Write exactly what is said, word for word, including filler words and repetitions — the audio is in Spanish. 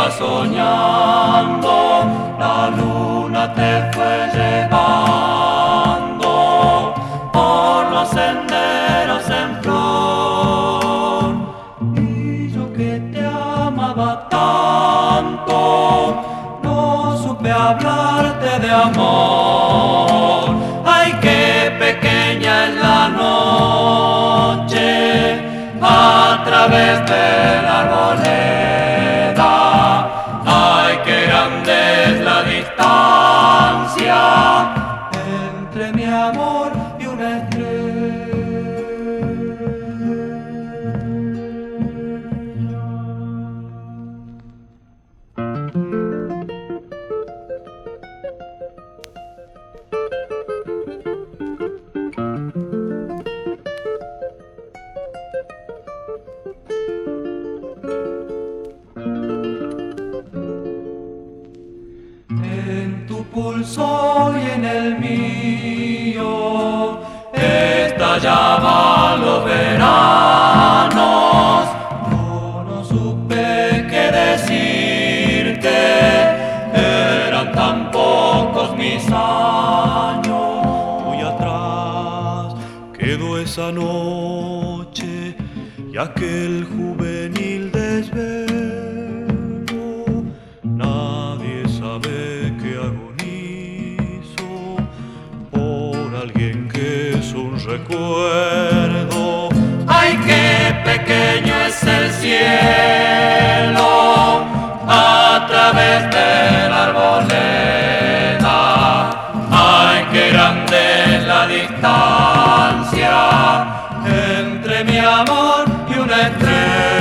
ibas soñando, la luna te fue llevando por los senderos en flor. Y yo que te amaba tanto, no supe hablarte de amor. Ay, qué pequeña es la noche a través de la arboleda. Ay, qué grande es la distancia entre mi amor y una estrella. En tu pulso y en el mío estallaban los veranos. Yo no supe qué decirte, eran tan pocos mis años. Muy atrás quedó esa noche y aquel juvenil desvelo. Nadie sabe que agonizo por alguien que es un recuerdo. Ay, qué pequeño es el cielo a través de la arboleda. Ay, qué grande es la distancia entre mi amor y una estrella.